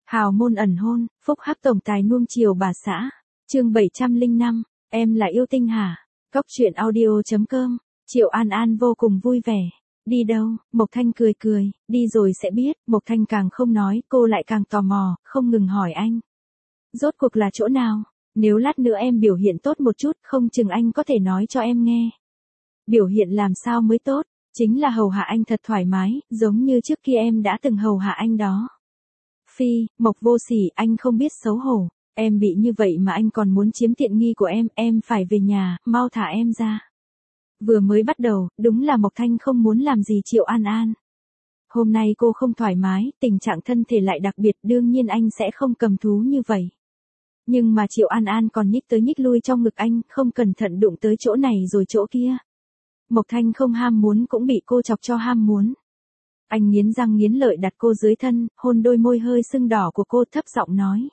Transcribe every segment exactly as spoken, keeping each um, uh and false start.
Hào môn ẩn hôn, phúc hắc tổng tài nuông chiều bà xã. Chương bảy trăm lẻ năm, em là yêu tinh hả? Cóc truyện audio chấm com. Triệu An An vô cùng vui vẻ. Đi đâu? Mộc Thanh cười cười, đi rồi sẽ biết. Mộc Thanh càng không nói, cô lại càng tò mò, không ngừng hỏi anh. Rốt cuộc là chỗ nào? Nếu lát nữa em biểu hiện tốt một chút, không chừng anh có thể nói cho em nghe. Biểu hiện làm sao mới tốt? Chính là hầu hạ anh thật thoải mái, giống như trước kia em đã từng hầu hạ anh đó. Phi, Mộc vô sỉ, anh không biết xấu hổ. Em bị như vậy mà anh còn muốn chiếm tiện nghi của em, em phải về nhà, mau thả em ra. Vừa mới bắt đầu, đúng là Mộc Thanh không muốn làm gì Triệu An An. Hôm nay cô không thoải mái, tình trạng thân thể lại đặc biệt, đương nhiên anh sẽ không cầm thú như vậy. Nhưng mà Triệu An An còn nhích tới nhích lui trong ngực anh, không cẩn thận đụng tới chỗ này rồi chỗ kia. Mộc Thanh không ham muốn cũng bị cô chọc cho ham muốn. Anh nghiến răng nghiến lợi đặt cô dưới thân, hôn đôi môi hơi sưng đỏ của cô, thấp giọng nói.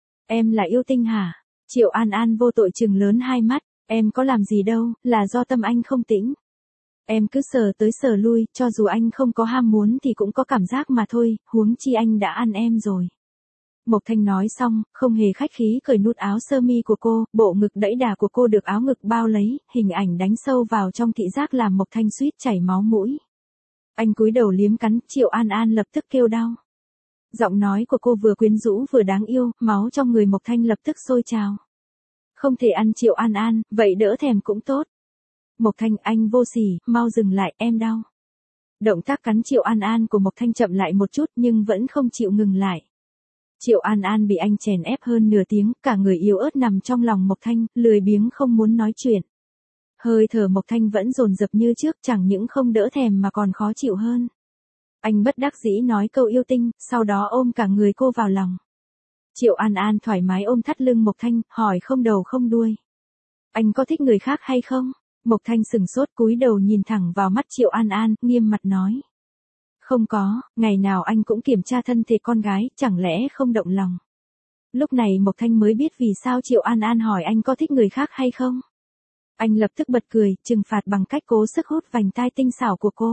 Em là yêu tinh hả? Triệu An An vô tội trừng lớn hai mắt, em có làm gì đâu, là do tâm anh không tĩnh. Em cứ sờ tới sờ lui, cho dù anh không có ham muốn thì cũng có cảm giác mà thôi, huống chi anh đã ăn em rồi. Mộc Thanh nói xong, không hề khách khí cởi nút áo sơ mi của cô, bộ ngực đẫy đà của cô được áo ngực bao lấy, hình ảnh đánh sâu vào trong thị giác làm Mộc Thanh suýt chảy máu mũi. Anh cúi đầu liếm cắn, Triệu An An lập tức kêu đau. Giọng nói của cô vừa quyến rũ vừa đáng yêu, máu trong người Mộc Thanh lập tức sôi trào. Không thể ăn Triệu An An, vậy đỡ thèm cũng tốt. Mộc Thanh, anh vô sỉ, mau dừng lại, em đau. Động tác cắn Triệu An An của Mộc Thanh chậm lại một chút nhưng vẫn không chịu ngừng lại. Triệu An An bị anh chèn ép hơn nửa tiếng, cả người yếu ớt nằm trong lòng Mộc Thanh, lười biếng không muốn nói chuyện. Hơi thở Mộc Thanh vẫn dồn dập như trước, chẳng những không đỡ thèm mà còn khó chịu hơn. Anh bất đắc dĩ nói câu yêu tinh, sau đó ôm cả người cô vào lòng. Triệu An An thoải mái ôm thắt lưng Mộc Thanh, hỏi không đầu không đuôi. Anh có thích người khác hay không? Mộc Thanh sừng sốt cúi đầu nhìn thẳng vào mắt Triệu An An, nghiêm mặt nói. Không có, ngày nào anh cũng kiểm tra thân thể con gái, chẳng lẽ không động lòng. Lúc này Mộc Thanh mới biết vì sao Triệu An An hỏi anh có thích người khác hay không. Anh lập tức bật cười, trừng phạt bằng cách cố sức hút vành tai tinh xảo của cô.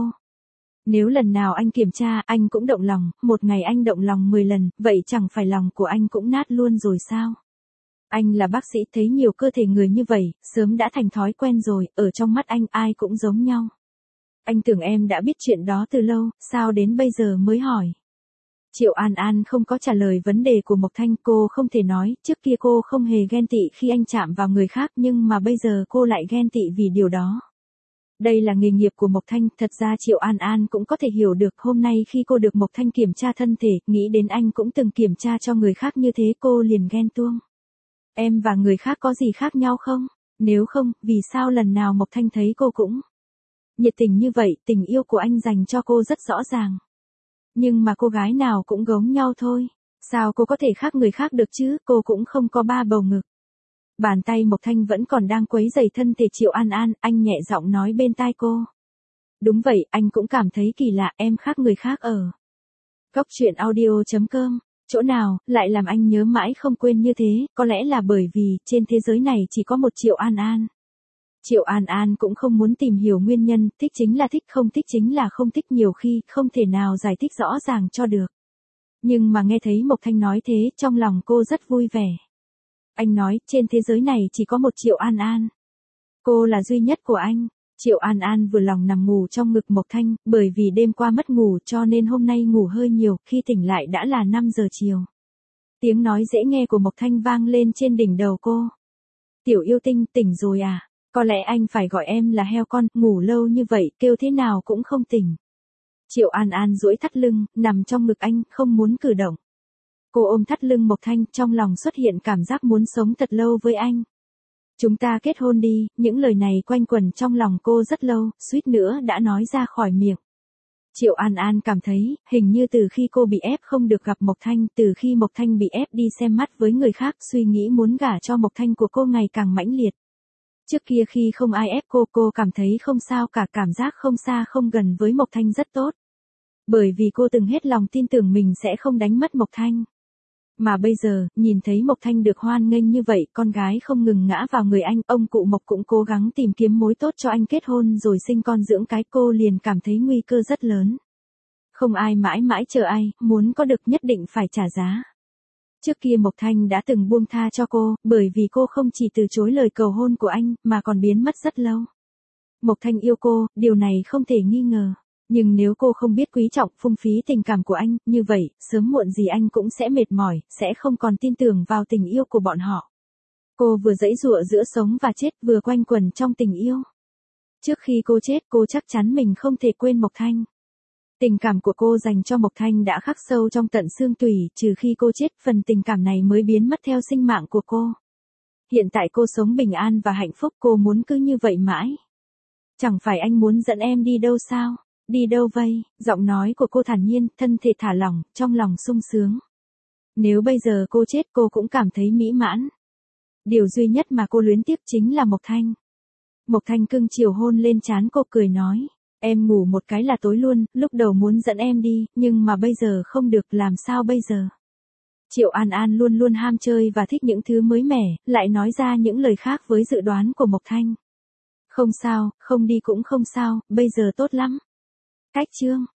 Nếu lần nào anh kiểm tra, anh cũng động lòng, một ngày anh động lòng mười lần, vậy chẳng phải lòng của anh cũng nát luôn rồi sao? Anh là bác sĩ thấy nhiều cơ thể người như vậy, sớm đã thành thói quen rồi, ở trong mắt anh ai cũng giống nhau. Anh tưởng em đã biết chuyện đó từ lâu, sao đến bây giờ mới hỏi? Triệu An An không có trả lời vấn đề của Mộc Thanh, cô không thể nói, trước kia cô không hề ghen tị khi anh chạm vào người khác nhưng mà bây giờ cô lại ghen tị vì điều đó. Đây là nghề nghiệp của Mộc Thanh, thật ra Triệu An An cũng có thể hiểu được hôm nay khi cô được Mộc Thanh kiểm tra thân thể, nghĩ đến anh cũng từng kiểm tra cho người khác như thế cô liền ghen tuông. Em và người khác có gì khác nhau không? Nếu không, vì sao lần nào Mộc Thanh thấy cô cũng nhiệt tình như vậy, tình yêu của anh dành cho cô rất rõ ràng. Nhưng mà cô gái nào cũng giống nhau thôi. Sao cô có thể khác người khác được chứ, cô cũng không có ba bầu ngực. Bàn tay Mộc Thanh vẫn còn đang quấy rầy thân thể Triệu An An, anh nhẹ giọng nói bên tai cô. Đúng vậy, anh cũng cảm thấy kỳ lạ, em khác người khác ở. Cóc truyện audio chấm com, chỗ nào, lại làm anh nhớ mãi không quên như thế, có lẽ là bởi vì, trên thế giới này chỉ có một Triệu An An. Triệu An An cũng không muốn tìm hiểu nguyên nhân, thích chính là thích, không thích chính là không thích, nhiều khi, không thể nào giải thích rõ ràng cho được. Nhưng mà nghe thấy Mộc Thanh nói thế, trong lòng cô rất vui vẻ. Anh nói, trên thế giới này chỉ có một Triệu An An. Cô là duy nhất của anh. Triệu An An vừa lòng nằm ngủ trong ngực Mộc Thanh, bởi vì đêm qua mất ngủ cho nên hôm nay ngủ hơi nhiều, khi tỉnh lại đã là năm giờ chiều. Tiếng nói dễ nghe của Mộc Thanh vang lên trên đỉnh đầu cô. Tiểu yêu tinh, tỉnh rồi à? Có lẽ anh phải gọi em là heo con, ngủ lâu như vậy, kêu thế nào cũng không tỉnh. Triệu An An duỗi thắt lưng, nằm trong ngực anh, không muốn cử động. Cô ôm thắt lưng Mộc Thanh, trong lòng xuất hiện cảm giác muốn sống thật lâu với anh. Chúng ta kết hôn đi, những lời này quanh quẩn trong lòng cô rất lâu, suýt nữa đã nói ra khỏi miệng. Triệu An An cảm thấy, hình như từ khi cô bị ép không được gặp Mộc Thanh, từ khi Mộc Thanh bị ép đi xem mắt với người khác, suy nghĩ muốn gả cho Mộc Thanh của cô ngày càng mãnh liệt. Trước kia khi không ai ép cô, cô cảm thấy không sao cả, cảm giác không xa không gần với Mộc Thanh rất tốt. Bởi vì cô từng hết lòng tin tưởng mình sẽ không đánh mất Mộc Thanh. Mà bây giờ, nhìn thấy Mộc Thanh được hoan nghênh như vậy, con gái không ngừng ngã vào người anh, ông cụ Mộc cũng cố gắng tìm kiếm mối tốt cho anh kết hôn rồi sinh con dưỡng cái, cô liền cảm thấy nguy cơ rất lớn. Không ai mãi mãi chờ ai, muốn có được nhất định phải trả giá. Trước kia Mộc Thanh đã từng buông tha cho cô, bởi vì cô không chỉ từ chối lời cầu hôn của anh, mà còn biến mất rất lâu. Mộc Thanh yêu cô, điều này không thể nghi ngờ. Nhưng nếu cô không biết quý trọng, phung phí tình cảm của anh, như vậy, sớm muộn gì anh cũng sẽ mệt mỏi, sẽ không còn tin tưởng vào tình yêu của bọn họ. Cô vừa giãy giụa giữa sống và chết, vừa quanh quẩn trong tình yêu. Trước khi cô chết, cô chắc chắn mình không thể quên Mộc Thanh. Tình cảm của cô dành cho Mộc Thanh đã khắc sâu trong tận xương tủy, trừ khi cô chết, phần tình cảm này mới biến mất theo sinh mạng của cô. Hiện tại cô sống bình an và hạnh phúc, cô muốn cứ như vậy mãi. Chẳng phải anh muốn dẫn em đi đâu sao? Đi đâu vây? Giọng nói của cô thản nhiên, thân thể thả lỏng, trong lòng sung sướng. Nếu bây giờ cô chết, cô cũng cảm thấy mỹ mãn. Điều duy nhất mà cô luyến tiếc chính là Mộc Thanh. Mộc Thanh cưng chiều hôn lên trán cô, cười nói. Em ngủ một cái là tối luôn, lúc đầu muốn dẫn em đi, nhưng mà bây giờ không được, làm sao bây giờ? Triệu An An luôn luôn ham chơi và thích những thứ mới mẻ, lại nói ra những lời khác với dự đoán của Mộc Thanh. Không sao, không đi cũng không sao, bây giờ tốt lắm. Cách chương